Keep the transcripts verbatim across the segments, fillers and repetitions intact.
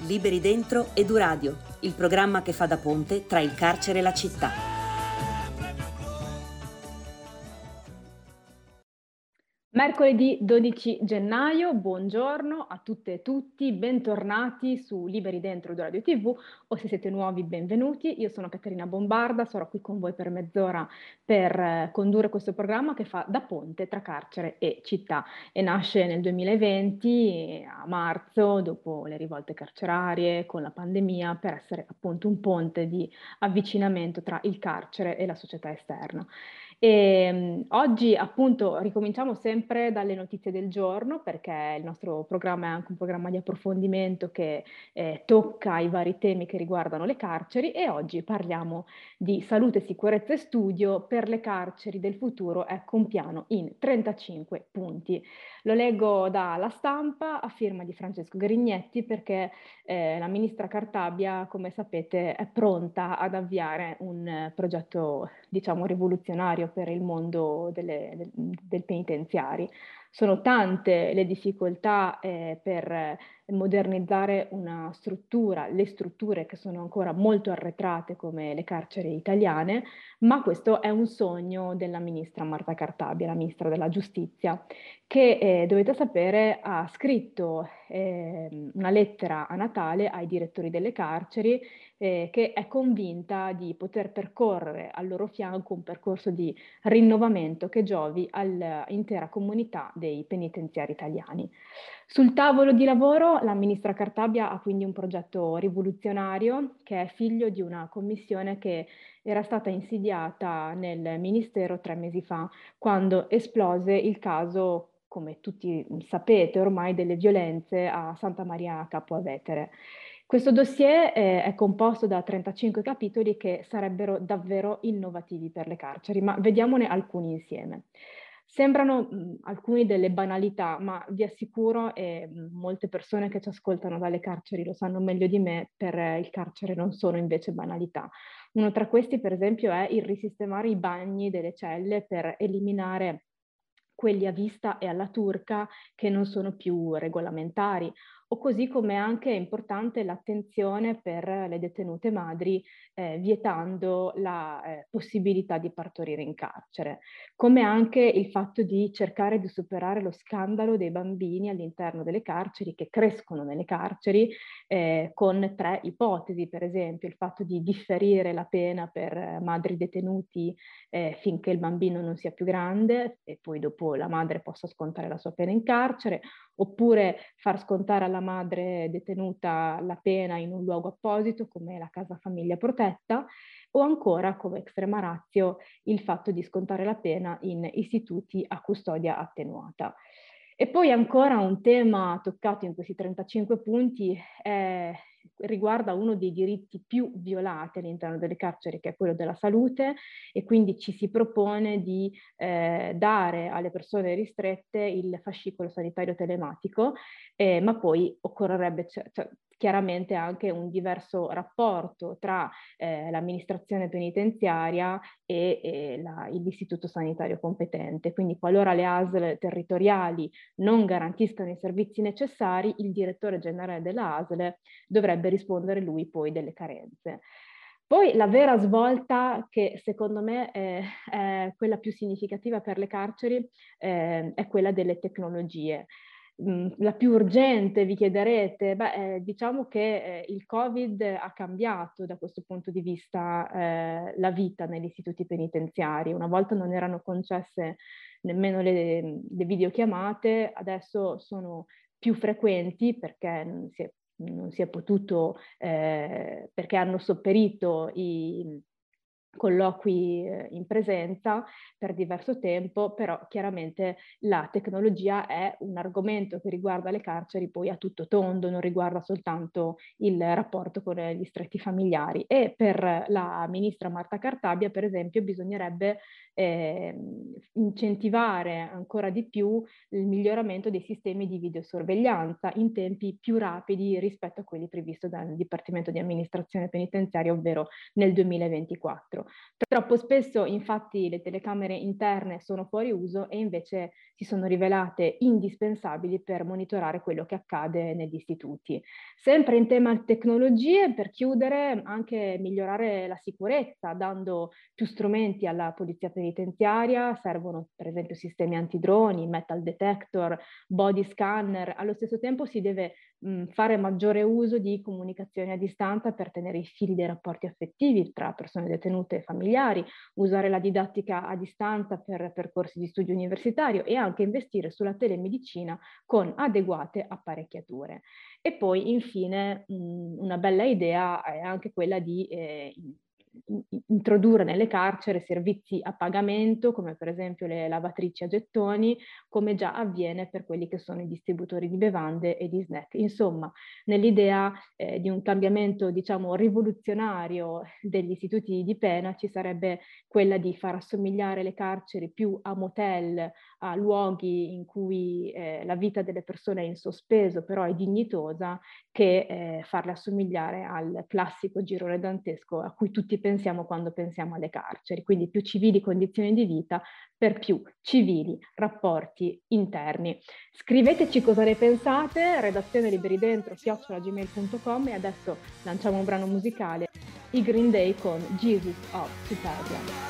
Liberi Dentro Eduradio, il programma che fa da ponte tra il carcere e la città. Mercoledì dodici gennaio, buongiorno a tutte e tutti, bentornati su Liberi Dentro Radio tivù o se siete nuovi benvenuti. Io sono Caterina Bombarda, sarò qui con voi per mezz'ora per eh, condurre questo programma che fa da ponte tra carcere e città e nasce nel duemilaventi a marzo dopo le rivolte carcerarie con la pandemia per essere appunto un ponte di avvicinamento tra il carcere e la società esterna. E, um, oggi appunto ricominciamo sempre dalle notizie del giorno perché il nostro programma è anche un programma di approfondimento che eh, tocca i vari temi che riguardano le carceri e oggi parliamo di salute, sicurezza e studio per le carceri del futuro, ecco un piano in trentacinque punti. Lo leggo dalla Stampa a firma di Francesco Grignetti perché eh, la ministra Cartabia, come sapete, è pronta ad avviare un eh, progetto, diciamo, rivoluzionario per il mondo delle, del, del penitenziari. Sono tante le difficoltà eh, per modernizzare una struttura, le strutture che sono ancora molto arretrate come le carceri italiane, ma questo è un sogno della ministra Marta Cartabia, la ministra della Giustizia, che eh, dovete sapere ha scritto eh, una lettera a Natale ai direttori delle carceri eh, che è convinta di poter percorrere al loro fianco un percorso di rinnovamento che giovi all'intera comunità dei penitenziari italiani. Sul tavolo di lavoro la ministra Cartabia ha quindi un progetto rivoluzionario che è figlio di una commissione che era stata insediata nel Ministero tre mesi fa, quando esplose il caso, come tutti sapete ormai, delle violenze a Santa Maria Capua Vetere. Questo dossier eh, è composto da trentacinque capitoli che sarebbero davvero innovativi per le carceri, ma vediamone alcuni insieme. Sembrano mh, alcuni delle banalità, ma vi assicuro, e mh, molte persone che ci ascoltano dalle carceri lo sanno meglio di me, per eh, il carcere non sono invece banalità. Uno tra questi, per esempio, è il risistemare i bagni delle celle per eliminare quelli a vista e alla turca che non sono più regolamentari, o così come anche è importante l'attenzione per le detenute madri eh, vietando la eh, possibilità di partorire in carcere, come anche il fatto di cercare di superare lo scandalo dei bambini all'interno delle carceri che crescono nelle carceri eh, con tre ipotesi, per esempio il fatto di differire la pena per eh, madri detenuti eh, finché il bambino non sia più grande e poi dopo la madre possa scontare la sua pena in carcere, oppure far scontare alla madre detenuta la pena in un luogo apposito come la casa famiglia protetta, o ancora come extrema ratio il fatto di scontare la pena in istituti a custodia attenuata. E poi ancora un tema toccato in questi trentacinque punti è, riguarda uno dei diritti più violati all'interno delle carceri, che è quello della salute, e quindi ci si propone di eh, dare alle persone ristrette il fascicolo sanitario telematico, eh, ma poi occorrerebbe cioè, cioè, chiaramente anche un diverso rapporto tra eh, l'amministrazione penitenziaria e, e la, l'istituto sanitario competente. Quindi qualora le A S L territoriali non garantiscano i servizi necessari, il direttore generale della A S L dovrebbe rispondere lui poi delle carenze. Poi la vera svolta che secondo me è, è quella più significativa per le carceri eh, è quella delle tecnologie. Mm, la più urgente, vi chiederete, beh, eh, diciamo che eh, il Covid ha cambiato da questo punto di vista eh, la vita negli istituti penitenziari. Una volta non erano concesse nemmeno le, le videochiamate, adesso sono più frequenti perché non si è, non si è potuto, eh, perché hanno sopperito i colloqui in presenza per diverso tempo, però chiaramente la tecnologia è un argomento che riguarda le carceri poi a tutto tondo, non riguarda soltanto il rapporto con gli stretti familiari. E per la ministra Marta Cartabia, per esempio, bisognerebbe eh, incentivare ancora di più il miglioramento dei sistemi di videosorveglianza in tempi più rapidi rispetto a quelli previsti dal Dipartimento di Amministrazione Penitenziaria, ovvero nel duemilaventiquattro. dentro. Troppo spesso infatti le telecamere interne sono fuori uso e invece si sono rivelate indispensabili per monitorare quello che accade negli istituti. Sempre in tema tecnologie, per chiudere, anche migliorare la sicurezza, dando più strumenti alla polizia penitenziaria, servono per esempio sistemi antidroni, metal detector, body scanner. Allo stesso tempo si deve mh, fare maggiore uso di comunicazione a distanza per tenere i fili dei rapporti affettivi tra persone detenute e familiari, usare la didattica a distanza per percorsi di studio universitario e anche investire sulla telemedicina con adeguate apparecchiature. E poi infine mh, una bella idea è anche quella di eh, introdurre nelle carceri servizi a pagamento, come per esempio le lavatrici a gettoni, come già avviene per quelli che sono i distributori di bevande e di snack. Insomma, nell'idea eh, di un cambiamento, diciamo, rivoluzionario degli istituti di pena ci sarebbe quella di far assomigliare le carceri più a motel, a luoghi in cui eh, la vita delle persone è in sospeso, però è dignitosa, che eh, farle assomigliare al classico girone dantesco a cui tutti pensiamo quando pensiamo alle carceri. Quindi più civili condizioni di vita per più civili rapporti interni. Scriveteci cosa ne pensate, redazione liberidentro chiocciola gmail punto com, e adesso lanciamo un brano musicale, i Green Day con Jesus of Superbia.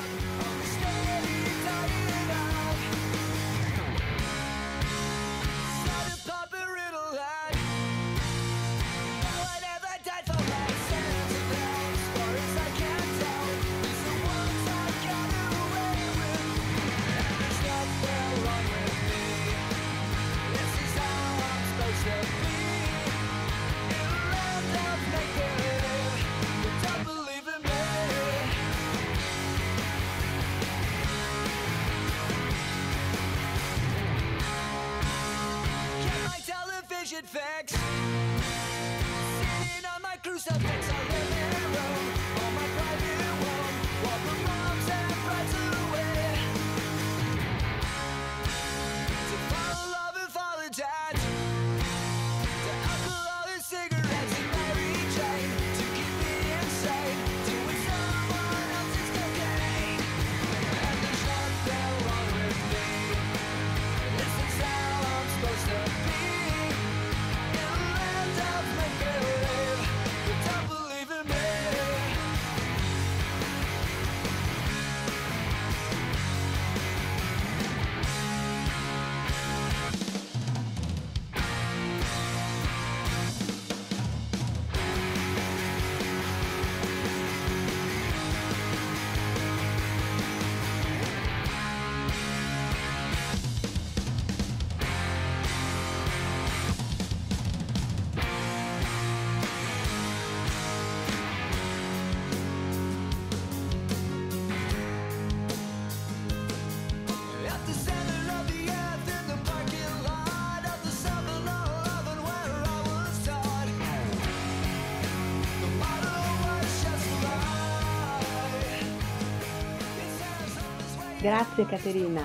Fix. Sitting on my crucifix, I live in Rome, on my private one, while the moms and brides away. To follow love and follow dad, to alcohol and cigarettes and Mary Jane, to keep me insane, doing someone else's cocaine. And there's nothing wrong with me, this is how I'm supposed to be. Grazie Caterina.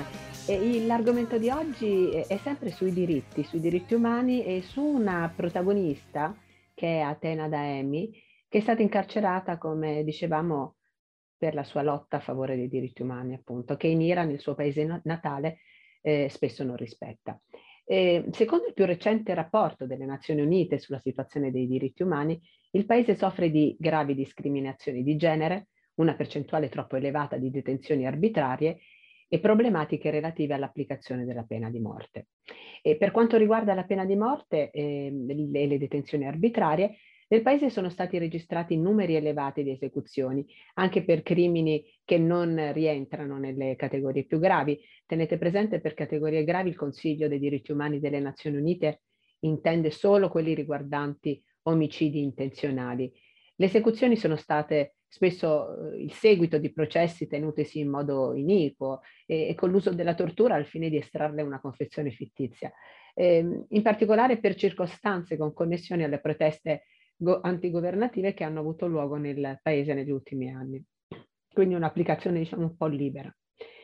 E l'argomento di oggi è sempre sui diritti, sui diritti umani e su una protagonista che è Atena Daemi, che è stata incarcerata, come dicevamo, per la sua lotta a favore dei diritti umani, appunto, che in Iran, il suo paese natale, eh, spesso non rispetta. E, secondo il più recente rapporto delle Nazioni Unite sulla situazione dei diritti umani, il paese soffre di gravi discriminazioni di genere, una percentuale troppo elevata di detenzioni arbitrarie e problematiche relative all'applicazione della pena di morte. E per quanto riguarda la pena di morte e eh, le, le detenzioni arbitrarie, nel paese sono stati registrati numeri elevati di esecuzioni, anche per crimini che non rientrano nelle categorie più gravi. Tenete presente, per categorie gravi il Consiglio dei diritti umani delle Nazioni Unite intende solo quelli riguardanti omicidi intenzionali. Le esecuzioni sono state spesso eh, il seguito di processi tenutisi in modo iniquo e, e con l'uso della tortura al fine di estrarre una confessione fittizia, eh, in particolare per circostanze con connessioni alle proteste antigovernative che hanno avuto luogo nel paese negli ultimi anni. Quindi un'applicazione, diciamo, un po' libera.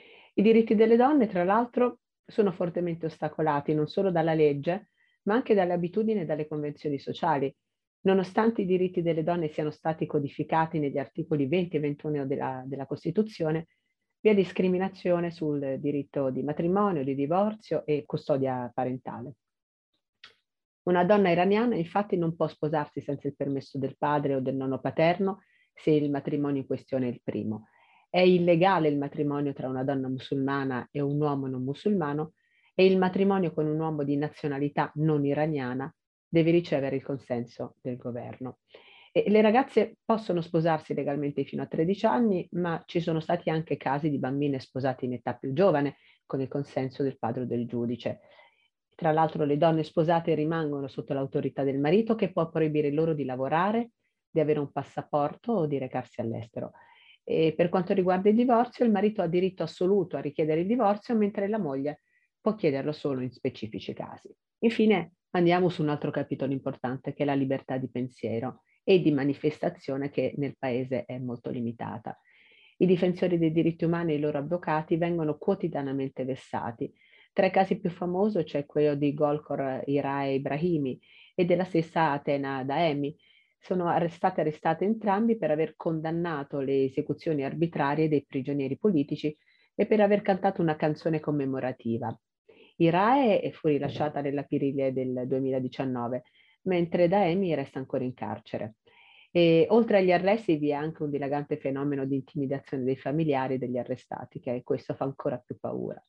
I diritti delle donne, tra l'altro, sono fortemente ostacolati non solo dalla legge, ma anche dalle abitudini e dalle convenzioni sociali. Nonostante i diritti delle donne siano stati codificati negli articoli venti e ventuno della, della Costituzione, vi è discriminazione sul diritto di matrimonio, di divorzio e custodia parentale. Una donna iraniana infatti non può sposarsi senza il permesso del padre o del nonno paterno se il matrimonio in questione è il primo. È illegale il matrimonio tra una donna musulmana e un uomo non musulmano e il matrimonio con un uomo di nazionalità non iraniana deve ricevere il consenso del governo. E le ragazze possono sposarsi legalmente fino a tredici anni, ma ci sono stati anche casi di bambine sposate in età più giovane con il consenso del padre o del giudice. Tra l'altro le donne sposate rimangono sotto l'autorità del marito che può proibire loro di lavorare, di avere un passaporto o di recarsi all'estero. E per quanto riguarda il divorzio, il marito ha diritto assoluto a richiedere il divorzio, mentre la moglie può chiederlo solo in specifici casi. Infine andiamo su un altro capitolo importante che è la libertà di pensiero e di manifestazione che nel paese è molto limitata. I difensori dei diritti umani e i loro avvocati vengono quotidianamente vessati. Tra i casi più famosi c'è quello di Golkor Irae Ibrahimi e della stessa Atena Daemi. Sono state arrestate entrambi per aver condannato le esecuzioni arbitrarie dei prigionieri politici e per aver cantato una canzone commemorativa. Irae fu rilasciata nell'aprile del duemiladiciannove, mentre Daemi resta ancora in carcere. E oltre agli arresti vi è anche un dilagante fenomeno di intimidazione dei familiari degli arrestati, che questo fa ancora più paura.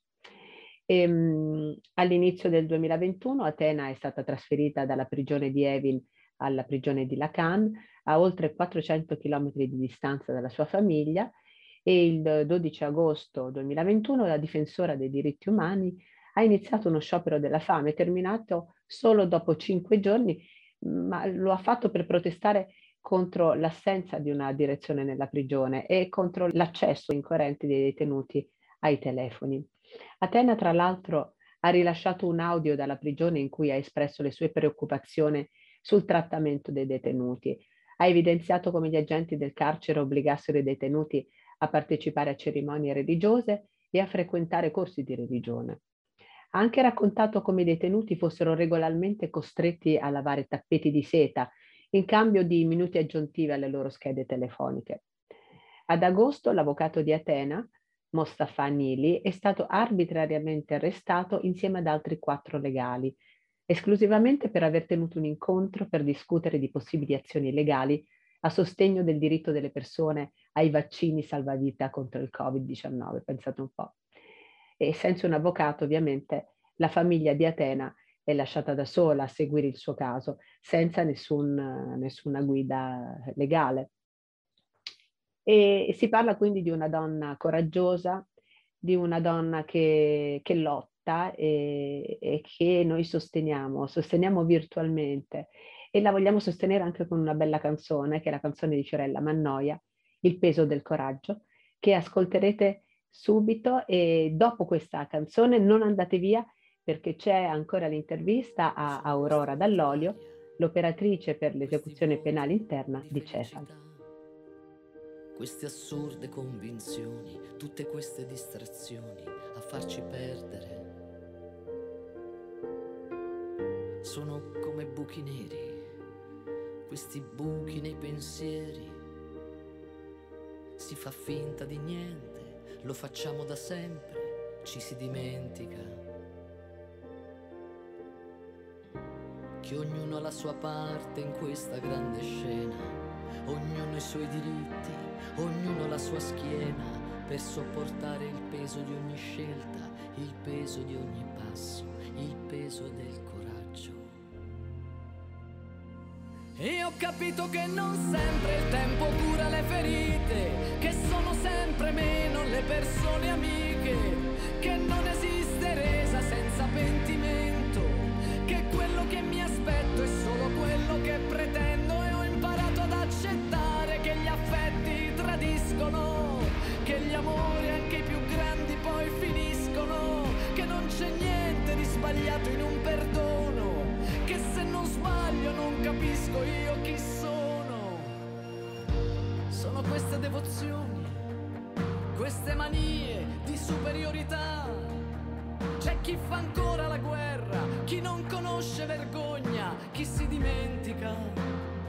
E, um, all'inizio del duemilaventuno Atena è stata trasferita dalla prigione di Evin alla prigione di Lacan, a oltre quattrocento chilometri di distanza dalla sua famiglia, e il dodici agosto duemilaventuno la difensora dei diritti umani ha iniziato uno sciopero della fame, terminato solo dopo cinque giorni, ma lo ha fatto per protestare contro l'assenza di una direzione nella prigione e contro l'accesso incoerente dei detenuti ai telefoni. Atena, tra l'altro, ha rilasciato un audio dalla prigione in cui ha espresso le sue preoccupazioni sul trattamento dei detenuti. Ha evidenziato come gli agenti del carcere obbligassero i detenuti a partecipare a cerimonie religiose e a frequentare corsi di religione. Ha anche raccontato come i detenuti fossero regolarmente costretti a lavare tappeti di seta in cambio di minuti aggiuntivi alle loro schede telefoniche. Ad agosto l'avvocato di Atena, Mostafa Nili, è stato arbitrariamente arrestato insieme ad altri quattro legali, esclusivamente per aver tenuto un incontro per discutere di possibili azioni legali a sostegno del diritto delle persone ai vaccini salvavita contro il covid diciannove, pensate un po'. E senza un avvocato, ovviamente, la famiglia di Atena è lasciata da sola a seguire il suo caso, senza nessun, nessuna guida legale. E si parla quindi di una donna coraggiosa, di una donna che, che lotta e, e che noi sosteniamo, sosteniamo virtualmente, e la vogliamo sostenere anche con una bella canzone, che è la canzone di Fiorella Mannoia, Il peso del coraggio, che ascolterete subito, e dopo questa canzone non andate via perché c'è ancora l'intervista a Aurora Dall'Olio, l'operatrice per l'esecuzione penale interna di Cefal. Queste assurde convinzioni, tutte queste distrazioni a farci perdere, sono come buchi neri, questi buchi nei pensieri. Si fa finta di niente, lo facciamo da sempre, ci si dimentica che ognuno ha la sua parte in questa grande scena, ognuno i suoi diritti, ognuno la sua schiena, per sopportare il peso di ogni scelta, il peso di ogni passo, il peso del coraggio. E ho capito che non sempre il tempo cura le ferite, che sono sempre meno le persone amiche, che non esiste resa senza pentimento, che quello che mi aspetto è solo quello che pretendo, e ho imparato ad accettare che gli affetti tradiscono, che gli amori anche i più grandi poi finiscono, che non c'è niente di sbagliato in un perdono, che se non sbaglio non capisco io chi sono. Sono queste devozioni, queste manie di superiorità. C'è chi fa ancora la guerra, chi non conosce vergogna, chi si dimentica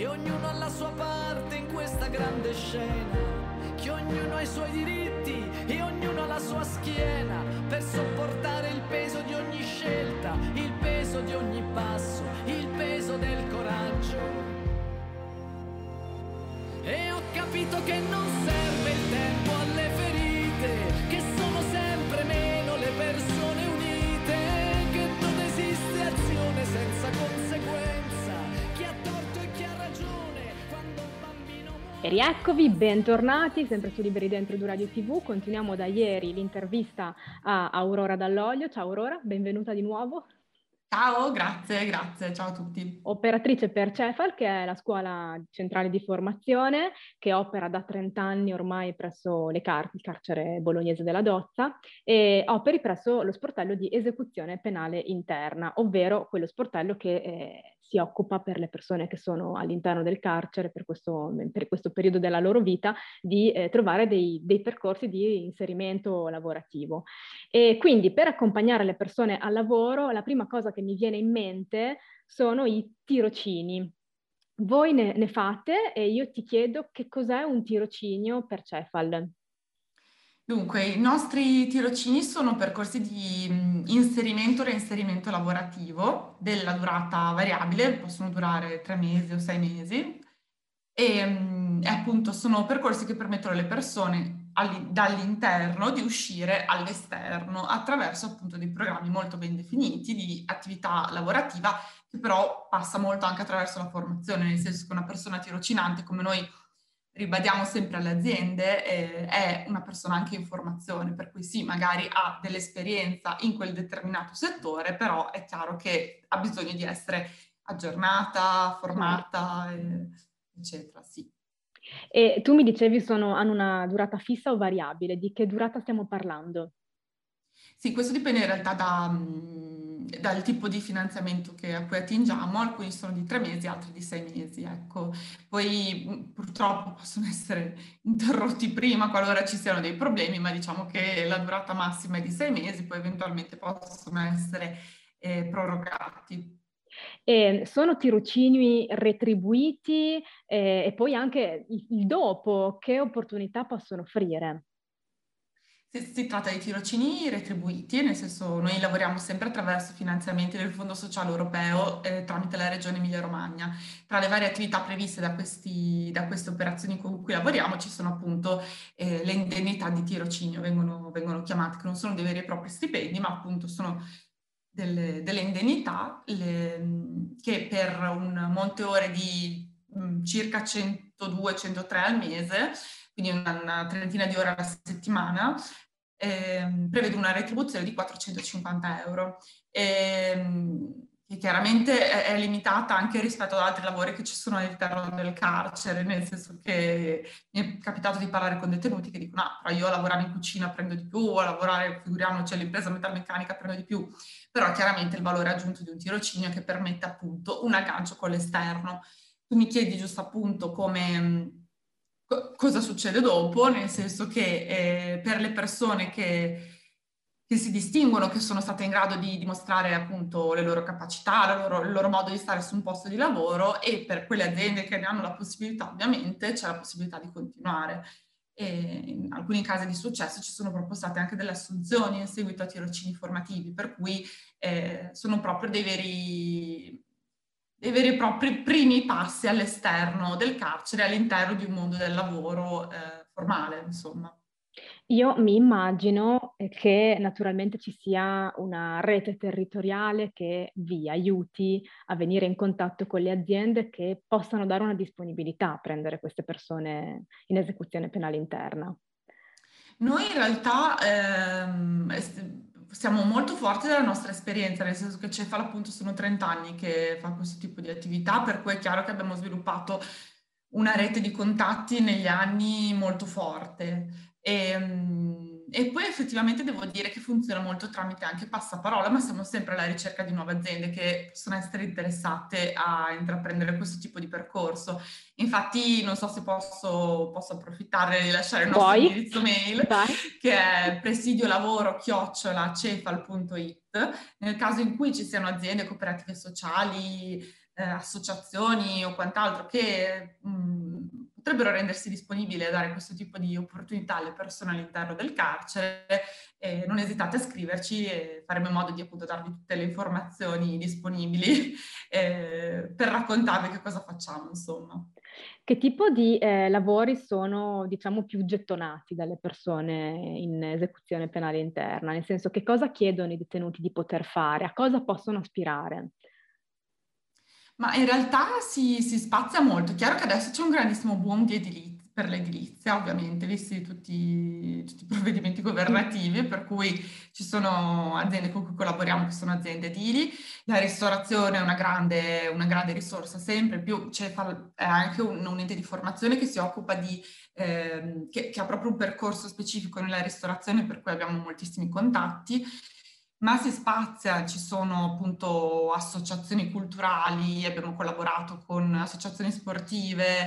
che ognuno ha la sua parte in questa grande scena, che ognuno ha i suoi diritti e ognuno ha la sua schiena per sopportare il peso di ogni scelta, il peso di ogni passo, il peso del coraggio. E ho capito che non serve il tempo alle ferite, che sono sempre meno le persone unite, che non esiste azione senza conseguenza, chi ha torto e chi ha ragione quando un bambino muore. E rieccovi, bentornati, sempre su Liberi Dentro di Radio tivù. Continuiamo da ieri l'intervista a Aurora Dall'Olio. Ciao Aurora, benvenuta di nuovo. Ciao, grazie, grazie, ciao a tutti. Operatrice per Cefal, che è la scuola centrale di formazione che opera da trenta anni ormai presso le car- il carcere bolognese della Dozza, e operi presso lo sportello di esecuzione penale interna, ovvero quello sportello che eh, si occupa per le persone che sono all'interno del carcere per questo, per questo periodo della loro vita di eh, trovare dei, dei percorsi di inserimento lavorativo. E quindi per accompagnare le persone al lavoro, la prima cosa che mi viene in mente sono i tirocini. Voi ne, ne fate e io ti chiedo che cos'è un tirocinio per Cefal. Dunque, i nostri tirocini sono percorsi di mh, inserimento e reinserimento lavorativo della durata variabile, possono durare tre mesi o sei mesi, e, mh, e appunto sono percorsi che permettono alle persone alli- dall'interno di uscire all'esterno attraverso appunto dei programmi molto ben definiti di attività lavorativa, che però passa molto anche attraverso la formazione, nel senso che una persona tirocinante, come noi ribadiamo sempre alle aziende, eh, è una persona anche in formazione, per cui sì, magari ha dell'esperienza in quel determinato settore, però è chiaro che ha bisogno di essere aggiornata, formata, eh, eccetera, sì. E tu mi dicevi sono, hanno una durata fissa o variabile, di che durata stiamo parlando? Sì, questo dipende in realtà da, mh, dal tipo di finanziamento che, a cui attingiamo, alcuni sono di tre mesi, altri di sei mesi, ecco. Poi mh, purtroppo possono essere interrotti prima qualora ci siano dei problemi, ma diciamo che la durata massima è di sei mesi, poi eventualmente possono essere eh, prorogati. E sono tirocini retribuiti eh, e poi anche il, il dopo, che opportunità possono offrire? Si, si tratta di tirocini retribuiti, nel senso noi lavoriamo sempre attraverso finanziamenti del Fondo Sociale Europeo eh, tramite la Regione Emilia-Romagna. Tra le varie attività previste da, questi, da queste operazioni con cui lavoriamo ci sono appunto eh, le indennità di tirocinio, vengono, vengono chiamate, che non sono dei veri e propri stipendi, ma appunto sono delle, delle indennità le, che per un monte ore di mh, circa centodue centotré al mese, quindi una, una trentina di ore alla settimana, eh, prevede una retribuzione di quattrocentocinquanta euro, eh, che chiaramente è, è limitata anche rispetto ad altri lavori che ci sono all'interno del carcere, nel senso che mi è capitato di parlare con detenuti che dicono ah, però io a lavorare in cucina prendo di più, o a lavorare, figuriamoci, all'impresa metalmeccanica prendo di più, però chiaramente il valore aggiunto di un tirocinio che permette appunto un aggancio con l'esterno. Tu mi chiedi giusto appunto come... cosa succede dopo, nel senso che eh, per le persone che, che si distinguono, che sono state in grado di dimostrare appunto le loro capacità, la loro- il loro modo di stare su un posto di lavoro, e per quelle aziende che ne hanno la possibilità, ovviamente c'è la possibilità di continuare. E in alcuni casi di successo ci sono proprio state anche delle assunzioni in seguito a tirocini formativi, per cui eh, sono proprio dei veri... dei veri e propri primi passi all'esterno del carcere, all'interno di un mondo del lavoro eh, formale, insomma. Io mi immagino eh, che naturalmente ci sia una rete territoriale che vi aiuti a venire in contatto con le aziende che possano dare una disponibilità a prendere queste persone in esecuzione penale interna. Noi in realtà ehm, est- siamo molto forti della nostra esperienza, nel senso che Cefal appunto sono trenta anni che fa questo tipo di attività, per cui è chiaro che abbiamo sviluppato una rete di contatti negli anni molto forte. E, mm, e poi effettivamente devo dire che funziona molto tramite anche passaparola, ma siamo sempre alla ricerca di nuove aziende che possono essere interessate a intraprendere questo tipo di percorso. Infatti non so se posso, posso approfittare di lasciare il nostro Vuoi? indirizzo mail, Vai. che è presidio-lavoro chiocciola cefal punto it. Nel caso in cui ci siano aziende, cooperative sociali, eh, associazioni o quant'altro che mh, potrebbero rendersi disponibili a dare questo tipo di opportunità alle persone all'interno del carcere, eh, non esitate a scriverci e faremo in modo di appunto darvi tutte le informazioni disponibili eh, per raccontarvi che cosa facciamo, insomma. Che tipo di eh, lavori sono, diciamo, più gettonati dalle persone in esecuzione penale interna? Nel senso, che cosa chiedono i detenuti di poter fare? A cosa possono aspirare? Ma in realtà si, si spazia molto. È chiaro che adesso c'è un grandissimo boom di edilizia, per l'edilizia, ovviamente, visti tutti, tutti i provvedimenti governativi, per cui ci sono aziende con cui collaboriamo che sono aziende edili. La ristorazione è una grande, una grande risorsa, sempre più. C'è è anche un, un ente di formazione che si occupa di, eh, che, che ha proprio un percorso specifico nella ristorazione, per cui abbiamo moltissimi contatti. Ma si spazia, ci sono appunto associazioni culturali, abbiamo collaborato con associazioni sportive,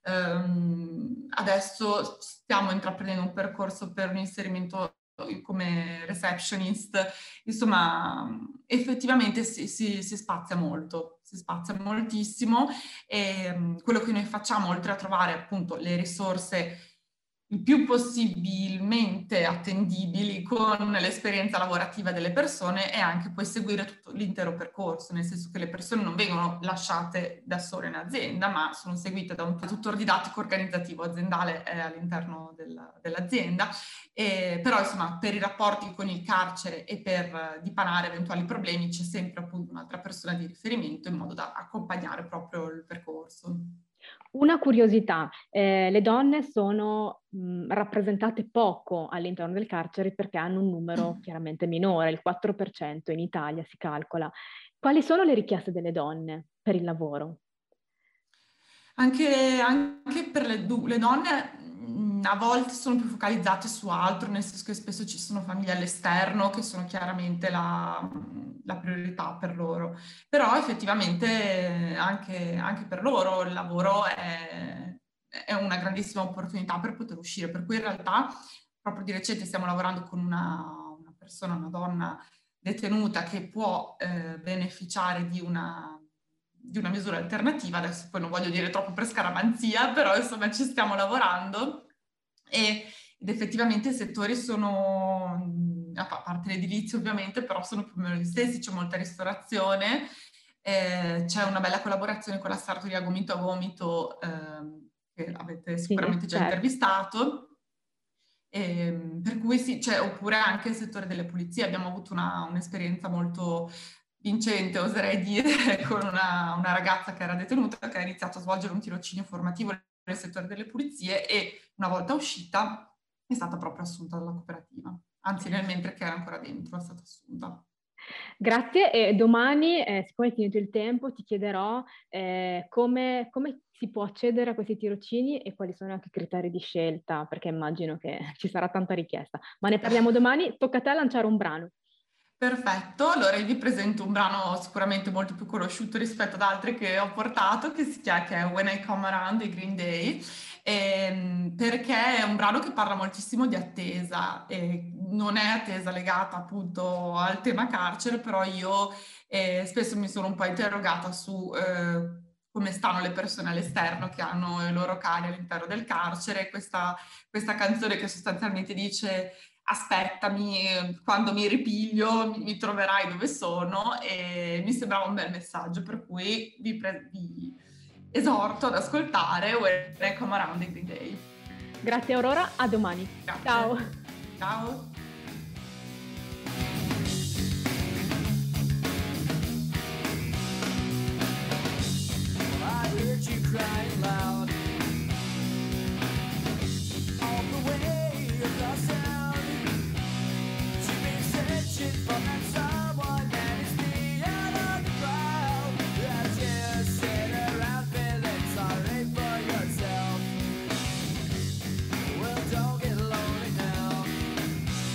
um, adesso stiamo intraprendendo un percorso per un inserimento come receptionist, insomma effettivamente si, si, si spazia molto, si spazia moltissimo e um, quello che noi facciamo, oltre a trovare appunto le risorse il più possibilmente attendibili con l'esperienza lavorativa delle persone e anche poi seguire tutto l'intero percorso, nel senso che le persone non vengono lasciate da sole in azienda, ma sono seguite da un tutor didattico organizzativo aziendale eh, all'interno del, dell'azienda, e, però insomma per i rapporti con il carcere e per dipanare eventuali problemi c'è sempre appunto un'altra persona di riferimento in modo da accompagnare proprio il percorso. Una curiosità, eh, le donne sono mh, rappresentate poco all'interno del carcere perché hanno un numero chiaramente minore, il quattro per cento in Italia si calcola. Quali sono le richieste delle donne per il lavoro? Anche, anche per le, le donne mh, a volte sono più focalizzate su altro, nel senso che spesso ci sono famiglie all'esterno che sono chiaramente la, la priorità per loro, però effettivamente anche, anche per loro il lavoro è, è una grandissima opportunità per poter uscire, per cui in realtà proprio di recente stiamo lavorando con una, una persona, una donna detenuta che può eh, beneficiare di una di una misura alternativa, adesso poi non voglio dire troppo per scaramanzia, però insomma ci stiamo lavorando e, ed effettivamente i settori sono, a parte l'edilizia ovviamente, però sono più o meno gli stessi, c'è molta ristorazione, eh, c'è una bella collaborazione con la Sartoria Gomito a Gomito, eh, che avete sicuramente sì, già certo. intervistato, e, per cui sì, c'è, oppure anche il settore delle pulizie, abbiamo avuto una, un'esperienza molto vincente, oserei dire, con una, una ragazza che era detenuta, che ha iniziato a svolgere un tirocinio formativo nel settore delle pulizie e una volta uscita è stata proprio assunta dalla cooperativa, anzi nel mentre che era ancora dentro è stata assunta. Grazie, e domani, eh, siccome hai tenuto il tempo, ti chiederò eh, come, come si può accedere a questi tirocini e quali sono anche i criteri di scelta, perché immagino che ci sarà tanta richiesta. Ma ne parliamo domani, tocca a te lanciare un brano. Perfetto, allora io vi presento un brano sicuramente molto più conosciuto rispetto ad altri che ho portato, che si chiama che è When I Come Around di Green Day, ehm, perché è un brano che parla moltissimo di attesa, e non è attesa legata appunto al tema carcere, però io eh, spesso mi sono un po' interrogata su eh, come stanno le persone all'esterno che hanno i loro cari all'interno del carcere, questa, questa canzone che sostanzialmente dice aspettami, quando mi ripiglio mi, mi troverai dove sono, e mi sembrava un bel messaggio, per cui vi, pre- vi esorto ad ascoltare When I Come Around di Green Day. Grazie Aurora, a domani. Grazie. Ciao. Ciao. I heard you crying loud all the way across town. You've been searching for that someone that is beyond the crowd. I just sit around feeling sorry for yourself. Well, don't get lonely now.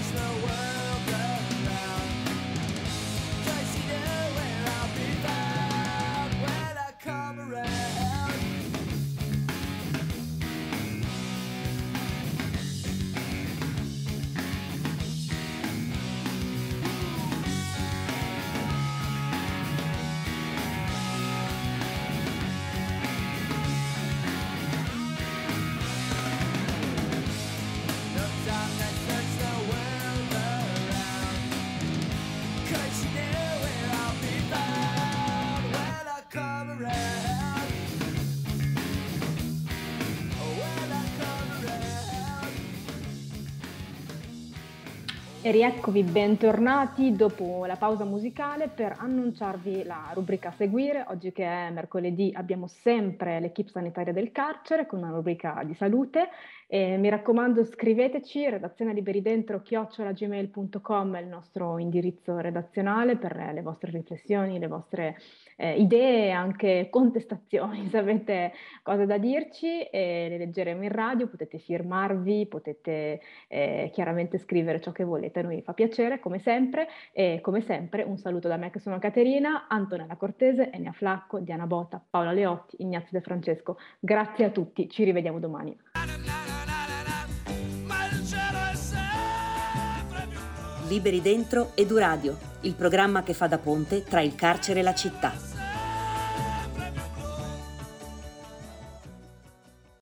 search the world around. 'Cause you know where I'll be found when I come around. No time to search the world around. 'Cause you know where I'll be found when I come around. When I come around. E rieccovi bentornati dopo la pausa musicale per annunciarvi la rubrica a seguire. Oggi che è mercoledì abbiamo sempre l'equipe sanitaria del carcere con una rubrica di salute. E mi raccomando, scriveteci, redazione liberidentro chiocciola gmail punto com è il nostro indirizzo redazionale per le vostre riflessioni, le vostre eh, idee, anche contestazioni, se avete cose da dirci, e le leggeremo in radio, potete firmarvi, potete eh, chiaramente scrivere ciò che volete, a noi fa piacere come sempre, e come sempre un saluto da me che sono Caterina, Antonella Cortese, Enia Flacco, Diana Bota, Paola Leotti, Ignazio De Francesco. Grazie a tutti, ci rivediamo domani. Ma il cielo è sempre più blu. Liberi Dentro Eduradio, il programma che fa da ponte tra il carcere e la città.